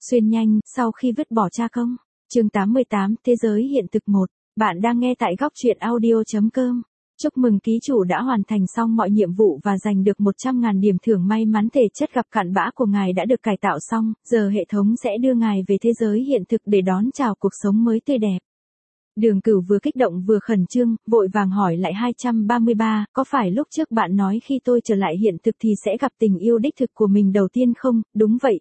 Xuyên nhanh, sau khi vứt bỏ cha công. Chương 88, Thế giới hiện thực 1. Bạn đang nghe tại góc truyện audio.com. Chúc mừng ký chủ đã hoàn thành xong mọi nhiệm vụ và giành được 100.000 điểm thưởng may mắn thể chất gặp cặn bã của ngài đã được cải tạo xong, giờ hệ thống sẽ đưa ngài về thế giới hiện thực để đón chào cuộc sống mới tươi đẹp. Đường Cửu vừa kích động vừa khẩn trương, vội vàng hỏi lại 233, có phải lúc trước bạn nói khi tôi trở lại hiện thực thì sẽ gặp tình yêu đích thực của mình đầu tiên không? Đúng vậy,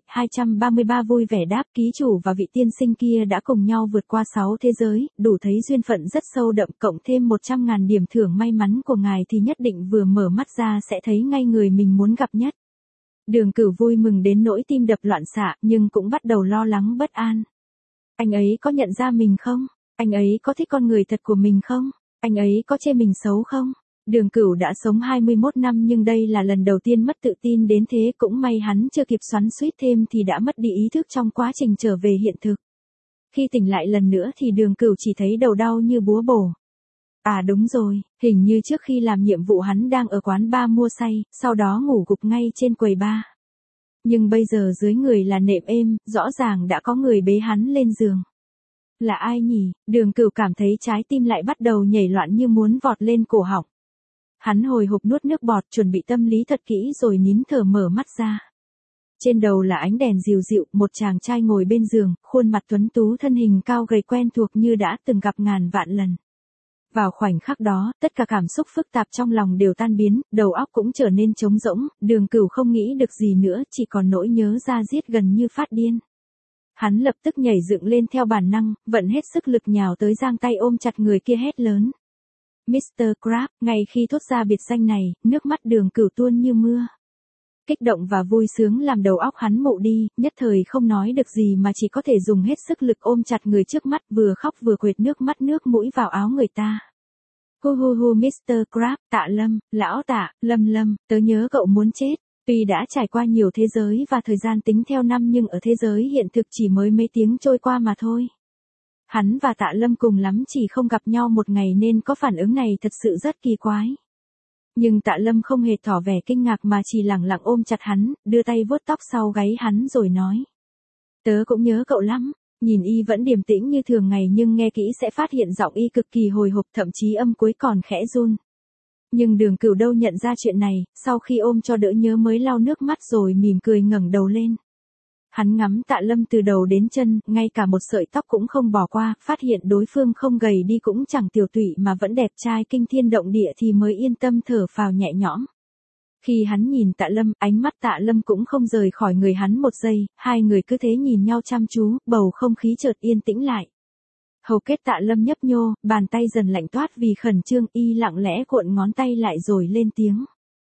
233 vui vẻ đáp, ký chủ và vị tiên sinh kia đã cùng nhau vượt qua 6 thế giới, đủ thấy duyên phận rất sâu đậm, cộng thêm 100.000 điểm thưởng may mắn của ngài thì nhất định vừa mở mắt ra sẽ thấy ngay người mình muốn gặp nhất. Đường Cửu vui mừng đến nỗi tim đập loạn xạ, nhưng cũng bắt đầu lo lắng bất an. Anh ấy có nhận ra mình không? Anh ấy có thích con người thật của mình không? Anh ấy có chê mình xấu không? Đường Cửu đã sống 21 năm nhưng đây là lần đầu tiên mất tự tin đến thế, cũng may hắn chưa kịp xoắn xuýt thêm thì đã mất đi ý thức trong quá trình trở về hiện thực. Khi tỉnh lại lần nữa thì Đường Cửu chỉ thấy đầu đau như búa bổ. À đúng rồi, hình như trước khi làm nhiệm vụ hắn đang ở quán bar mua say, sau đó ngủ gục ngay trên quầy bar. Nhưng bây giờ dưới người là nệm êm, rõ ràng đã có người bế hắn lên giường. Là ai nhỉ? Đường Cửu cảm thấy trái tim lại bắt đầu nhảy loạn như muốn vọt lên cổ họng. Hắn hồi hộp nuốt nước bọt, chuẩn bị tâm lý thật kỹ rồi nín thở mở mắt ra. Trên đầu là ánh đèn dịu dịu, một chàng trai ngồi bên giường, khuôn mặt tuấn tú, thân hình cao gầy quen thuộc như đã từng gặp ngàn vạn lần. Vào khoảnh khắc đó, tất cả cảm xúc phức tạp trong lòng đều tan biến, đầu óc cũng trở nên trống rỗng, Đường Cửu không nghĩ được gì nữa, chỉ còn nỗi nhớ da diết gần như phát điên. Hắn lập tức nhảy dựng lên theo bản năng, vận hết sức lực nhào tới giang tay ôm chặt người kia hét lớn. Mr. Crab, ngay khi thốt ra biệt danh này, nước mắt Đường Cửu tuôn như mưa. Kích động và vui sướng làm đầu óc hắn mụ đi, nhất thời không nói được gì mà chỉ có thể dùng hết sức lực ôm chặt người trước mắt, vừa khóc vừa quệt nước mắt nước mũi vào áo người ta. Hu hu hu Mr. Crab, Tạ Lâm, lão Tạ, Lâm, tớ nhớ cậu muốn chết. Tuy đã trải qua nhiều thế giới và thời gian tính theo năm nhưng ở thế giới hiện thực chỉ mới mấy tiếng trôi qua mà thôi. Hắn và Tạ Lâm cùng lắm chỉ không gặp nhau một ngày nên có phản ứng này thật sự rất kỳ quái. Nhưng Tạ Lâm không hề tỏ vẻ kinh ngạc mà chỉ lẳng lặng ôm chặt hắn, đưa tay vuốt tóc sau gáy hắn rồi nói. Tớ cũng nhớ cậu lắm. Nhìn y vẫn điềm tĩnh như thường ngày nhưng nghe kỹ sẽ phát hiện giọng y cực kỳ hồi hộp, thậm chí âm cuối còn khẽ run. Nhưng Đường Cửu đâu nhận ra chuyện này, sau khi ôm cho đỡ nhớ mới lau nước mắt rồi mỉm cười ngẩng đầu lên. Hắn ngắm Tạ Lâm từ đầu đến chân, ngay cả một sợi tóc cũng không bỏ qua, phát hiện đối phương không gầy đi cũng chẳng tiểu tụy mà vẫn đẹp trai kinh thiên động địa thì mới yên tâm thở phào nhẹ nhõm. Khi hắn nhìn Tạ Lâm, ánh mắt Tạ Lâm cũng không rời khỏi người hắn một giây, hai người cứ thế nhìn nhau chăm chú, bầu không khí chợt yên tĩnh lại. Hầu kết Tạ Lâm nhấp nhô, bàn tay dần lạnh toát vì khẩn trương, y lặng lẽ cuộn ngón tay lại rồi lên tiếng.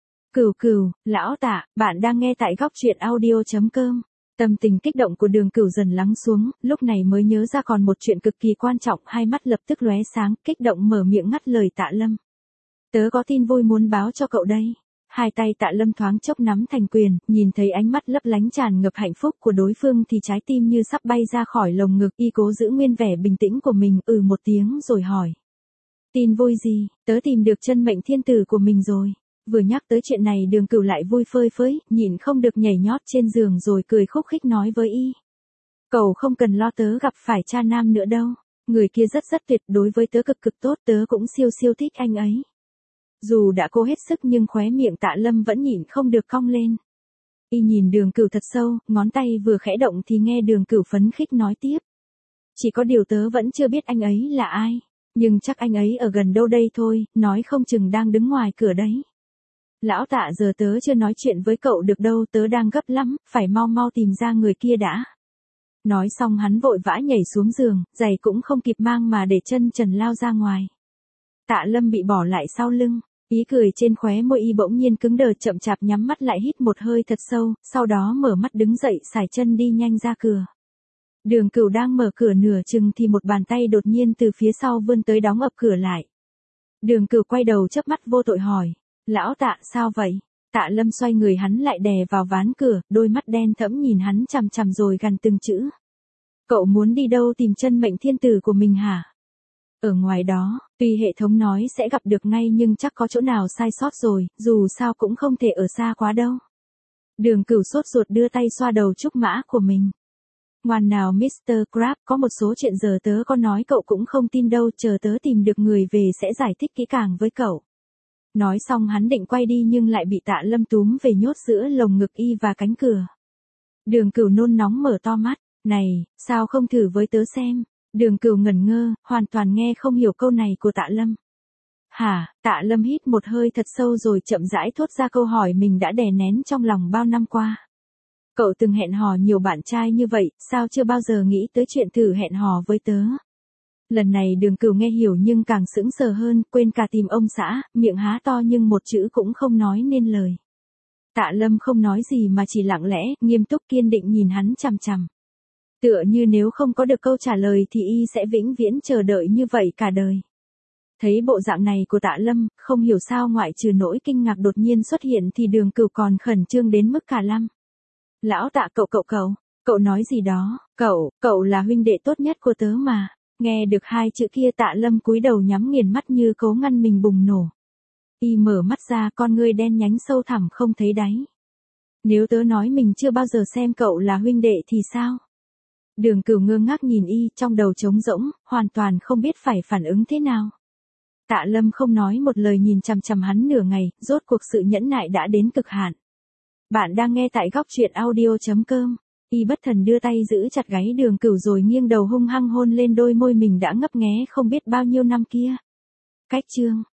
Cửu, lão Tạ, bạn đang nghe tại góc truyện audio.com. Tâm tình kích động của Đường Cửu dần lắng xuống, lúc này mới nhớ ra còn một chuyện cực kỳ quan trọng, hai mắt lập tức lóe sáng, kích động mở miệng ngắt lời Tạ Lâm. Tớ có tin vui muốn báo cho cậu đây. Hai tay Tạ Lâm thoáng chốc nắm thành quyền, nhìn thấy ánh mắt lấp lánh tràn ngập hạnh phúc của đối phương thì trái tim như sắp bay ra khỏi lồng ngực, y cố giữ nguyên vẻ bình tĩnh của mình, một tiếng rồi hỏi. Tin vui gì? Tớ tìm được chân mệnh thiên tử của mình rồi. Vừa nhắc tới chuyện này Đường Cửu lại vui phơi phới, nhịn không được nhảy nhót trên giường rồi cười khúc khích nói với y. Cậu không cần lo, tớ gặp phải cha nam nữa đâu. Người kia rất tuyệt, đối với tớ cực tốt, tớ cũng siêu thích anh ấy. Dù đã cố hết sức nhưng khóe miệng Tạ Lâm vẫn nhịn không được cong lên. Y nhìn Đường Cửu thật sâu, ngón tay vừa khẽ động thì nghe Đường Cửu phấn khích nói tiếp. Chỉ có điều tớ vẫn chưa biết anh ấy là ai. Nhưng chắc anh ấy ở gần đâu đây thôi, nói không chừng đang đứng ngoài cửa đấy. Lão Tạ, giờ tớ chưa nói chuyện với cậu được đâu, tớ đang gấp lắm, phải mau tìm ra người kia đã. Nói xong hắn vội vã nhảy xuống giường, giày cũng không kịp mang mà để chân trần lao ra ngoài. Tạ Lâm bị bỏ lại sau lưng, ý cười trên khóe môi y bỗng nhiên cứng đờ, chậm chạp nhắm mắt lại hít một hơi thật sâu, sau đó mở mắt đứng dậy sải chân đi nhanh ra cửa. Đường Cửu đang mở cửa nửa chừng thì một bàn tay đột nhiên từ phía sau vươn tới đóng ập cửa lại. Đường Cửu quay đầu chớp mắt vô tội hỏi. Lão Tạ, sao vậy? Tạ Lâm xoay người hắn lại đè vào ván cửa, đôi mắt đen thẫm nhìn hắn chằm rồi gằn từng chữ. Cậu muốn đi đâu tìm chân mệnh thiên tử của mình hả? Ở ngoài đó, tuy hệ thống nói sẽ gặp được ngay nhưng chắc có chỗ nào sai sót rồi, dù sao cũng không thể ở xa quá đâu. Đường Cửu sốt ruột đưa tay xoa đầu trúc mã của mình. Ngoan nào Mr. Crab, có một số chuyện giờ tớ có nói cậu cũng không tin đâu, chờ tớ tìm được người về sẽ giải thích kỹ càng với cậu. Nói xong hắn định quay đi nhưng lại bị Tạ Lâm túm về nhốt giữa lồng ngực y và cánh cửa. Đường Cửu nôn nóng mở to mắt, này, sao không thử với tớ xem? Đường Cửu ngẩn ngơ, hoàn toàn nghe không hiểu câu này của Tạ Lâm. Hả? Tạ Lâm hít một hơi thật sâu rồi chậm rãi thốt ra câu hỏi mình đã đè nén trong lòng bao năm qua. Cậu từng hẹn hò nhiều bạn trai như vậy, sao chưa bao giờ nghĩ tới chuyện thử hẹn hò với tớ? Lần này Đường Cửu nghe hiểu nhưng càng sững sờ hơn, quên cả tìm ông xã, miệng há to nhưng một chữ cũng không nói nên lời. Tạ Lâm không nói gì mà chỉ lặng lẽ, nghiêm túc kiên định nhìn hắn chằm chằm. Tựa như nếu không có được câu trả lời thì y sẽ vĩnh viễn chờ đợi như vậy cả đời. Thấy bộ dạng này của Tạ Lâm, không hiểu sao ngoại trừ nỗi kinh ngạc đột nhiên xuất hiện thì Đường Cửu còn khẩn trương đến mức cả lăm. Lão Tạ, cậu nói gì đó? Cậu là huynh đệ tốt nhất của tớ mà. Nghe được hai chữ kia Tạ Lâm cúi đầu nhắm nghiền mắt như cố ngăn mình bùng nổ. Y mở mắt ra, con ngươi đen nhánh sâu thẳm không thấy đáy. Nếu tớ nói mình chưa bao giờ xem cậu là huynh đệ thì sao? Đường Cửu ngơ ngác nhìn y, trong đầu trống rỗng, hoàn toàn không biết phải phản ứng thế nào. Tạ Lâm không nói một lời nhìn chằm chằm hắn nửa ngày, rốt cuộc sự nhẫn nại đã đến cực hạn. Bạn đang nghe tại góc truyện audio.com. Y bất thần đưa tay giữ chặt gáy Đường Cửu rồi nghiêng đầu hung hăng hôn lên đôi môi mình đã ngấp nghé không biết bao nhiêu năm kia. Cách chương